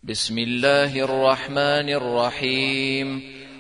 بسم الله الرحمن الرحيم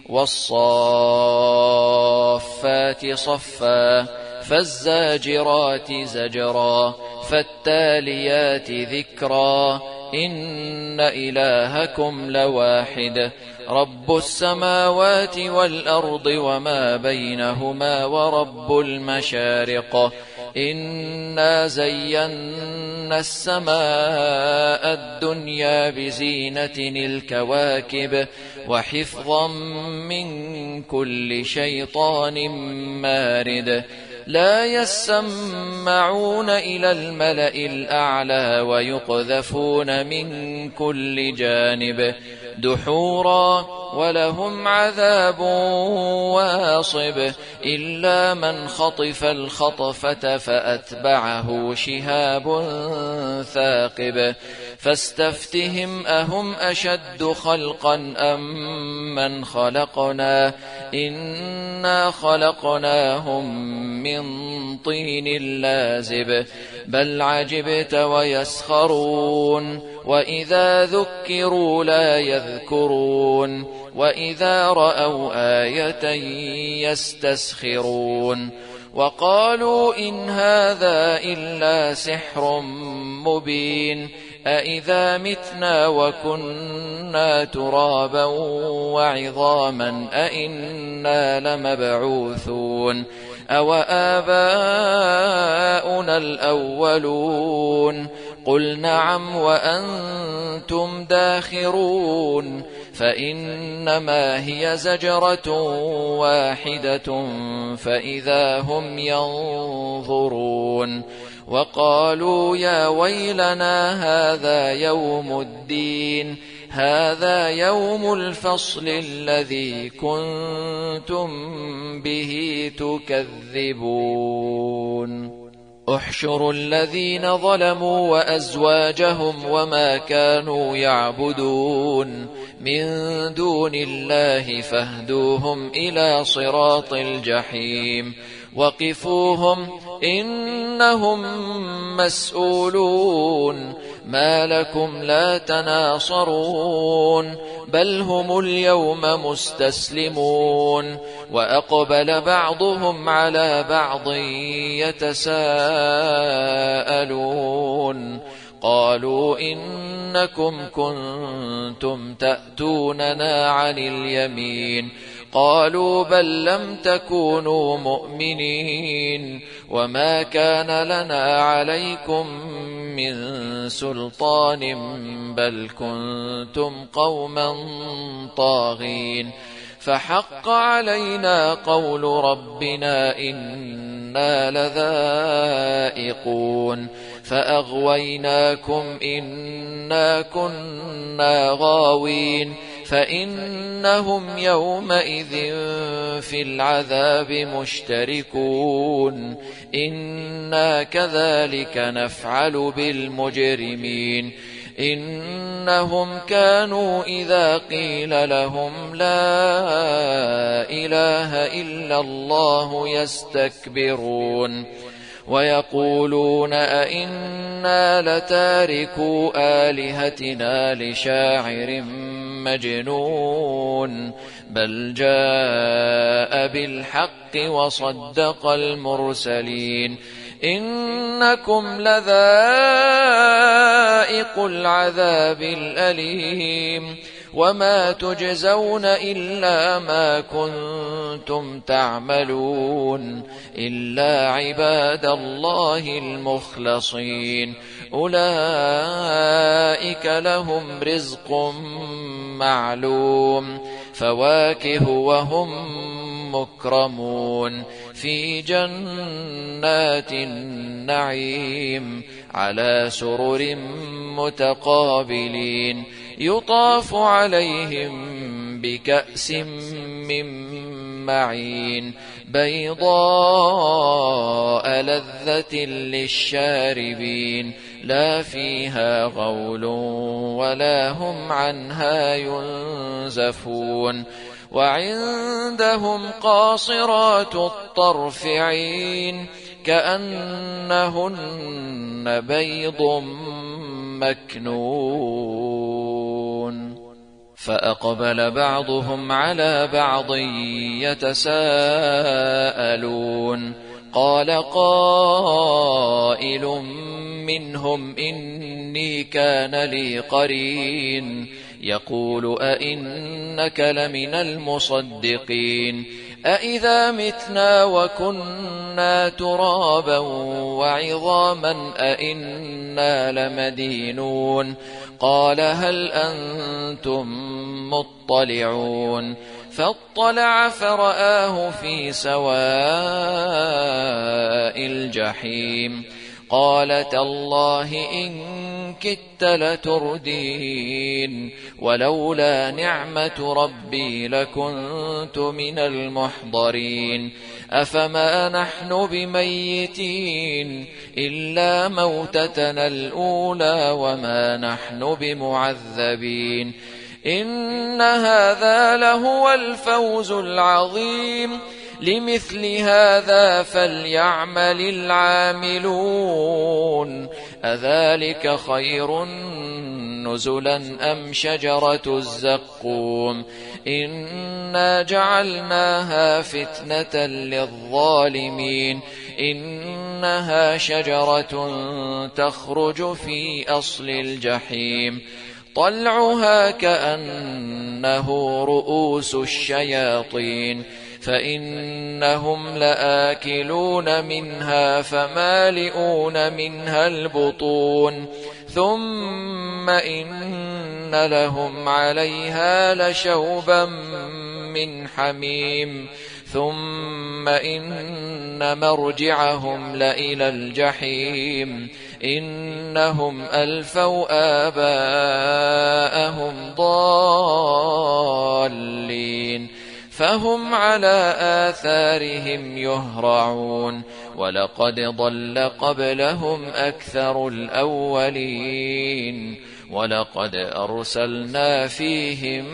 والصافات صفا فالزاجرات زجرا فالتاليات ذكرا إن إلهكم لواحد رب السماوات والأرض وما بينهما ورب المشارق إنا زينا السماء الدنيا بزينة الكواكب وحفظا من كل شيطان مارد لا يسمعون إلى الملأ الأعلى ويقذفون من كل جانب دحورا ولهم عذاب واصب إلا من خطف الخطفة فأتبعه شهاب ثاقب فاستفتهم أهم أشد خلقا أم من خلقنا إنا خلقناهم من طين لازب بل عجبت ويسخرون وإذا ذكروا لا يذكرون وإذا رأوا آية يستسخرون وقالوا إن هذا إلا سحر مبين أإذا متنا وكنا ترابا وعظاما أإنا لمبعوثون أو آباؤنا الأولون قل نعم وأنتم داخرون فإنما هي زجرة واحدة فإذا هم ينظرون وقالوا يا ويلنا هذا يوم الدين هذا يوم الفصل الذي كنتم به تكذبون احشروا الذين ظلموا وأزواجهم وما كانوا يعبدون من دون الله فاهدوهم إلى صراط الجحيم وقفوهم إنهم مسؤولون ما لكم لا تناصرون بل هم اليوم مستسلمون وأقبل بعضهم على بعض يتساءلون قالوا إنكم كنتم تأتوننا عن اليمين قالوا بل لم تكونوا مؤمنين وما كان لنا عليكم من سلطان بل كنتم قوما طاغين فحق علينا قول ربنا إنا لذائقون فأغويناكم إنا كنا غاوين فإنهم يومئذ في العذاب مشتركون إنا كذلك نفعل بالمجرمين إنهم كانوا إذا قيل لهم لا إله إلا الله يستكبرون ويقولون أئنا لتاركو آلهتنا لشاعر مجنون بل جاء بالحق وصدق المرسلين إنكم لذائق العذاب الأليم وما تجزون إلا ما كنتم تعملون إلا عباد الله المخلصين أولئك لهم رزق معلوم فواكه وهم مكرمون في جنات النعيم على سرر متقابلين يطاف عليهم بكأس من معين بيضاء لذة للشاربين لا فيها غول ولا هم عنها ينزفون وعندهم قاصرات الطرف عين كأنهن بيض مكنون. فأقبل بعضهم على بعض يتساءلون قال قائل منهم إني كان لي قرين يقول أئنك لمن المصدقين أئذا متنا وكنا ترابا وعظاما أئنا لمدينون قال هل أنتم مطلعون فاطلع فرآه في سواء الجحيم قال تالله إن كدت لتردين ولولا نعمة ربي لكنت من المحضرين أفما نحن بميتين إلا موتتنا الأولى وما نحن بمعذبين إن هذا لهو الفوز العظيم لمثل هذا فليعمل العاملون أذلك خير نزلا أم شجرة الزقوم إنا جعلناها فتنة للظالمين إنها شجرة تخرج في أصل الجحيم طلعها كأنه رؤوس الشياطين فإنهم لآكلون منها فمالئون منها البطون ثم إن لهم عليها لشوبا من حميم ثم إن مرجعهم لإلى الجحيم إنهم ألفوا آباءهم ضالين فهم على آثارهم يهرعون ولقد ضل قبلهم أكثر الأولين ولقد أرسلنا فيهم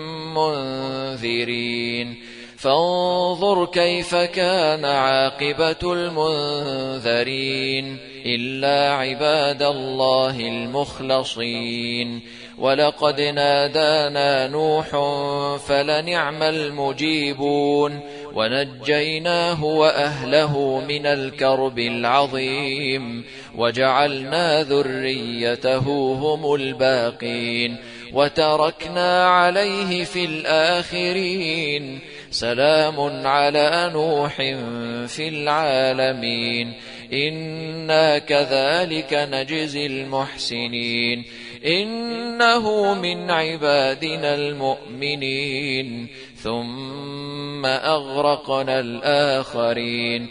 منذرين فانظر كيف كان عاقبة المنذرين إلا عباد الله المخلصين ولقد نادانا نوح فلنعم المجيبون ونجيناه وأهله من الكرب العظيم وجعلنا ذريته هم الباقين وتركنا عليه في الآخرين سلام على نوح في العالمين إنا كذلك نجزي المحسنين إنه من عبادنا المؤمنين ثم أغرقنا الآخرين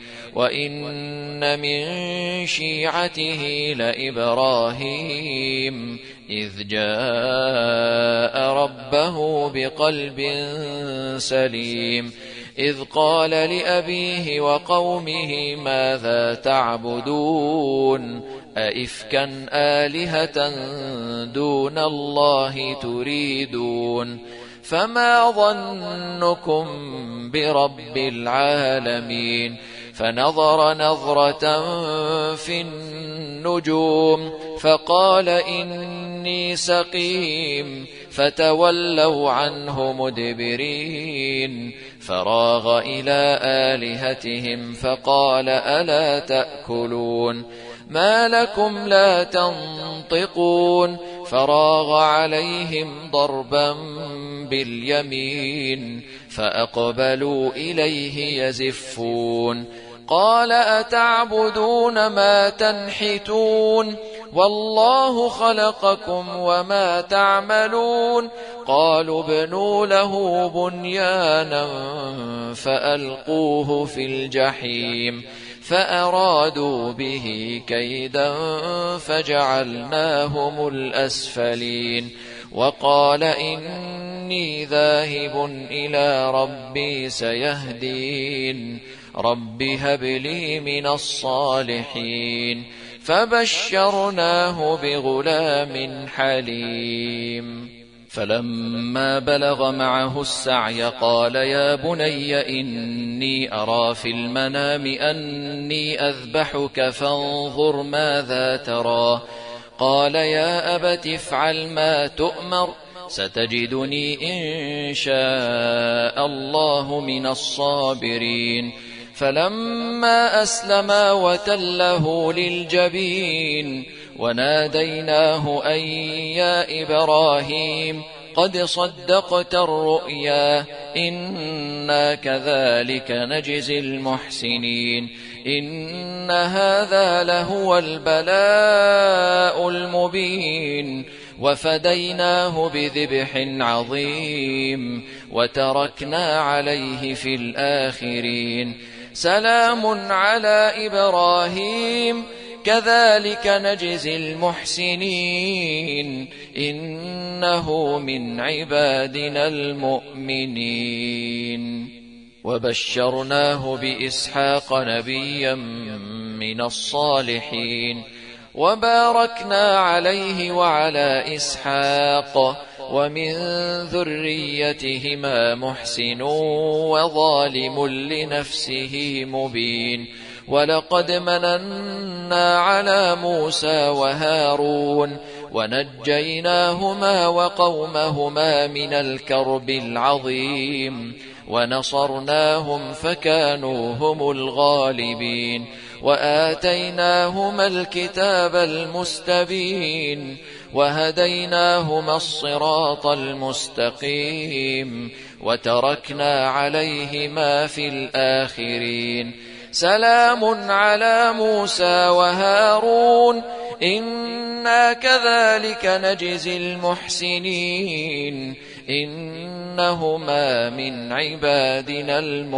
وإن من شيعته لإبراهيم إذ جاء ربه بقلب سليم إذ قال لأبيه وقومه ماذا تعبدون أئفكا آلهة دون الله تريدون فما ظنكم برب العالمين فنظر نظرة في النجوم فقال إني سقيم فتولوا عنه مدبرين فراغ إلى آلهتهم فقال ألا تأكلون ما لكم لا تنطقون فراغ عليهم ضربا باليمين فأقبلوا إليه يزفون قال أتعبدون ما تنحتون والله خلقكم وما تعملون قالوا ابنوا له بنيانا فألقوه في الجحيم فأرادوا به كيدا فجعلناهم الأسفلين وقال إني ذاهب إلى ربي سيهدين رب هب لي من الصالحين فبشرناه بغلام حليم فلما بلغ معه السعي قال يا بني إني أرى في المنام أني أذبحك فانظر ماذا ترى قال يا أبت افعل ما تؤمر ستجدني إن شاء الله من الصابرين فلما أسلما وتله للجبين وناديناه أن يا إبراهيم قد صدقت الرؤيا إنا كذلك نجزي المحسنين إن هذا لهو البلاء المبين وفديناه بذبح عظيم وتركنا عليه في الآخرين سلام على إبراهيم كذلك نجزي المحسنين إنه من عبادنا المؤمنين وبشرناه بإسحاق نبيا من الصالحين وباركنا عليه وعلى إسحاق ومن ذريتهما محسن وظالم لنفسه مبين ولقد مننا على موسى وهارون ونجيناهما وقومهما من الكرب العظيم ونصرناهم فكانوا هم الغالبين وآتيناهما الكتاب المستبين وهديناهما الصراط المستقيم وتركنا عليهما في الآخرين سلام على موسى وهارون إنا كذلك نجزي المحسنين إنهما من عبادنا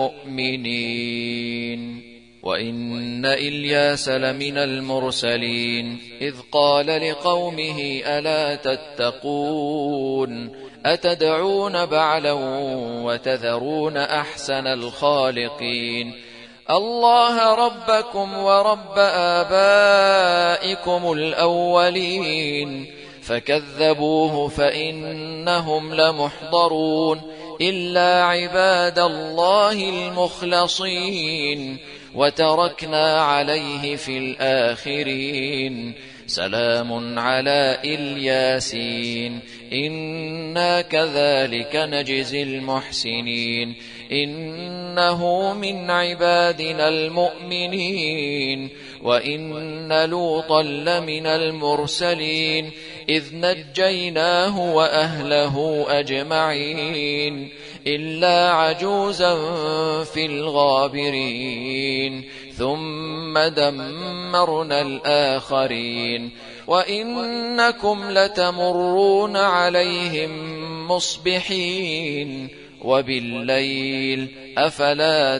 المؤمنين وإن إلياس لمن المرسلين إذ قال لقومه ألا تتقون أتدعون بعلا وتذرون أحسن الخالقين الله ربكم ورب آبائكم الأولين فكذبوه فإنهم لمحضرون إلا عباد الله المخلصين وتركنا عليه في الآخرين سلام على الياسين إنا كذلك نجزي المحسنين إنه من عبادنا المؤمنين وإن لوطا لمن المرسلين إذ نجيناه وأهله أجمعين إلا عجوزا في الغابرين ثم دمرنا الآخرين وإنكم لتمرون عليهم مصبحين وبالليل أفلا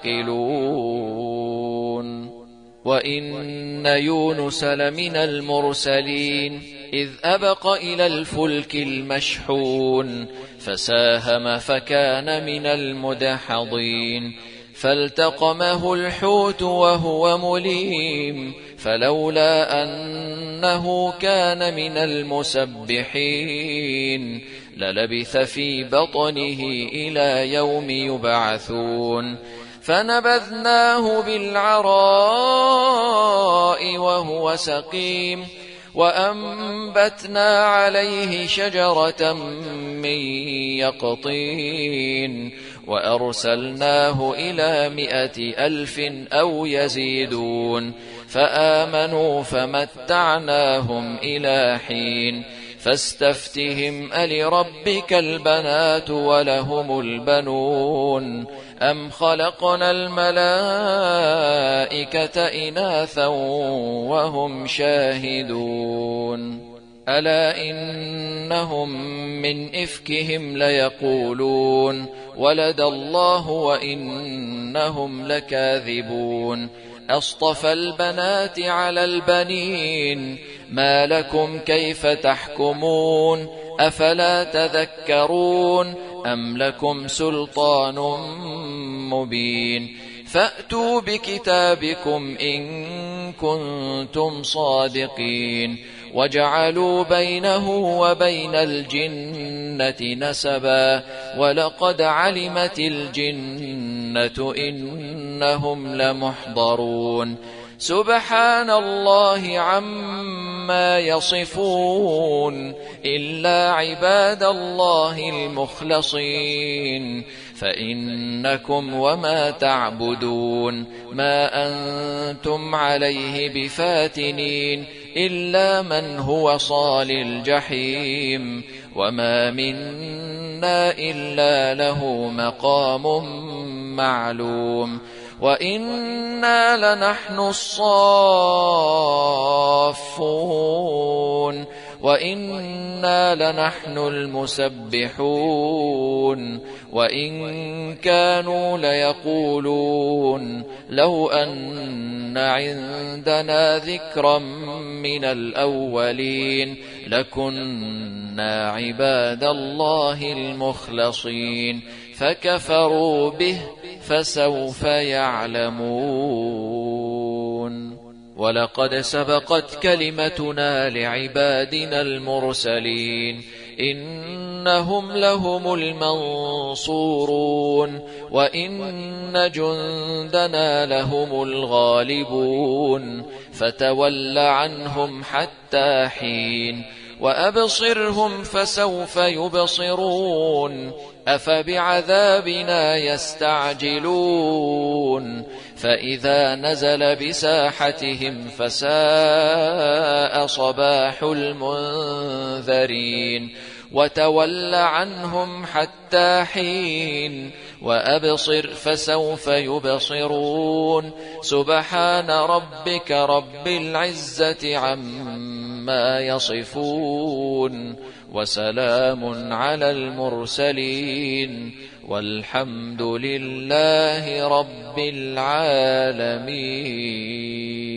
تعقلون وإن يونس لمن المرسلين إذ أبق إلى الفلك المشحون فساهم فكان من المدحضين فالتقمه الحوت وهو مليم فلولا أنه كان من المسبحين للبث في بطنه إلى يوم يبعثون فنبذناه بالعراء وهو سقيم وأنبتنا عليه شجرة من يقطين وأرسلناه إلى 100,000 أو يزيدون فآمنوا فمتعناهم إلى حين فاستفتهم ألربك البنات ولهم البنون أم خلقنا الملائكة إناثا وهم شاهدون ألا إنهم من إفكهم ليقولون ولد الله وإنهم لكاذبون أصطفى البنات على البنين ما لكم كيف تحكمون أفلا تذكرون أم لكم سلطان مبين فأتوا بكتابكم إن كنتم صادقين وجعلوا بينه وبين الجنة نسبا ولقد علمت الجنة إنهم لمحضرون سبحان الله عما يصفون إلا عباد الله المخلصين فإنكم وما تعبدون ما أنتم عليه بفاتنين إلا من هو صال الجحيم وما منا إلا له مقام معلوم وإنا لنحن الصافون وإنا لنحن المسبحون وإن كانوا ليقولون لو أن عندنا ذكرا من الأولين لكنا عباد الله المخلصين فكفروا به فسوف يعلمون ولقد سبقت كلمتنا لعبادنا المرسلين إنهم لهم المنصورون وإن جندنا لهم الغالبون فتول عنهم حتى حين وأبصرهم فسوف يبصرون أفبعذابنا يستعجلون فإذا نزل بساحتهم فساء صباح المنذرين وتول عنهم حتى حين وأبصر فسوف يبصرون سبحان ربك رب العزة عما يصفون وسلام على المرسلين والحمد لله رب العالمين.